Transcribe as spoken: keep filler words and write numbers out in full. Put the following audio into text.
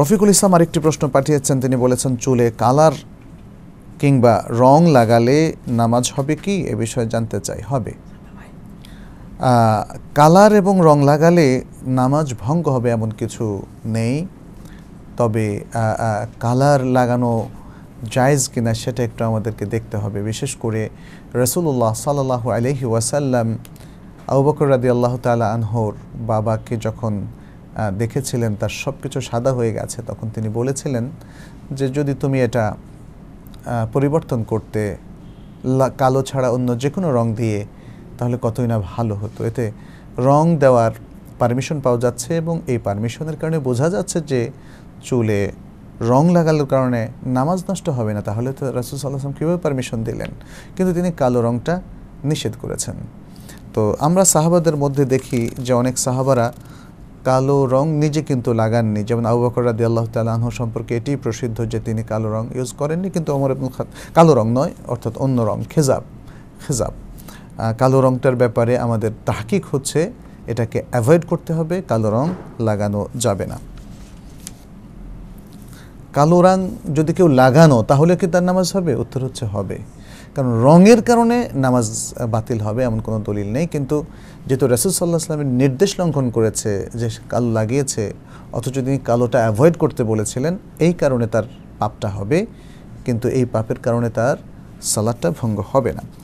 রফিকুল ইসলাম আরেকটি প্রশ্ন পাঠিয়েছেন, তিনি বলেছেন চুলে কালার কিংবা রং লাগালে নামাজ হবে কি, এ বিষয়ে জানতে চাই। হবে, কালার এবং রং লাগালে নামাজ ভঙ্গ হবে এমন কিছু নেই, তবে কালার লাগানো জায়েজ কিনা সেটা একটু আমাদেরকে দেখতে হবে। বিশেষ করে রাসূলুল্লাহ সাল্লাল্লাহু আলাইহি ওয়াসাল্লাম আবু বকর রাদিয়াল্লাহু তাআলা আনহুর বাবাকে যখন দেখেছিলেন তার সব কিছু সাদা হয়ে গেছে, তখন তিনি বলেছিলেন যে যদি তুমি এটা পরিবর্তন করতে কালো ছাড়া অন্য যে কোনো রং দিয়ে তাহলে কতই না ভালো হতো। এতে রং দেওয়ার পারমিশন পাওয়া যাচ্ছে এবং এই পারমিশনের কারণে বোঝা যাচ্ছে যে চুলে রং লাগানোর কারণে নামাজ নষ্ট হবে না। তাহলে তো রাসূল সাল্লাল্লাহু আলাইহি ওয়াসাল্লাম কীভাবে পারমিশন দিলেন? কিন্তু তিনি কালো রংটা নিষেধ করেছেন। তো আমরা সাহাবাদের মধ্যে দেখি যে অনেক সাহাবারা কালো রং নিজে কিন্তু লাগাননি। যেমন আবু বকর রাদিয়াল্লাহু তাআলা আনহু সম্পর্কে এটি প্রসিদ্ধ যে তিনি কালো রং ইউজ করেননি, কিন্তু ওমর ইবনুল খাত্তাব কালো রং নয়, অর্থাৎ অন্য রং খেজাব খেজাব কালো রংটার ব্যাপারে আমাদের তাহকিক হচ্ছে এটাকে অ্যাভয়েড করতে হবে, কালো রং লাগানো যাবে না। কালো রং যদি কেউ লাগানো তাহলে কি তার নামাজ হবে? উত্তর হচ্ছে হবে, কারণ রঙের কারণে নামাজ বাতিল হবে এমন কোনো দলিল নেই। কিন্তু যেহেতু রাসূল সাল্লাল্লাহু আলাইহি ওয়াসাল্লামের নির্দেশ লঙ্ঘন করেছে যে কালো লাগিয়েছে, অথচ তিনি কালোটা অ্যাভয়েড করতে বলেছিলেন, এই কারণে তার পাপটা হবে, কিন্তু এই পাপের কারণে তার সালাতটা ভঙ্গ হবে না।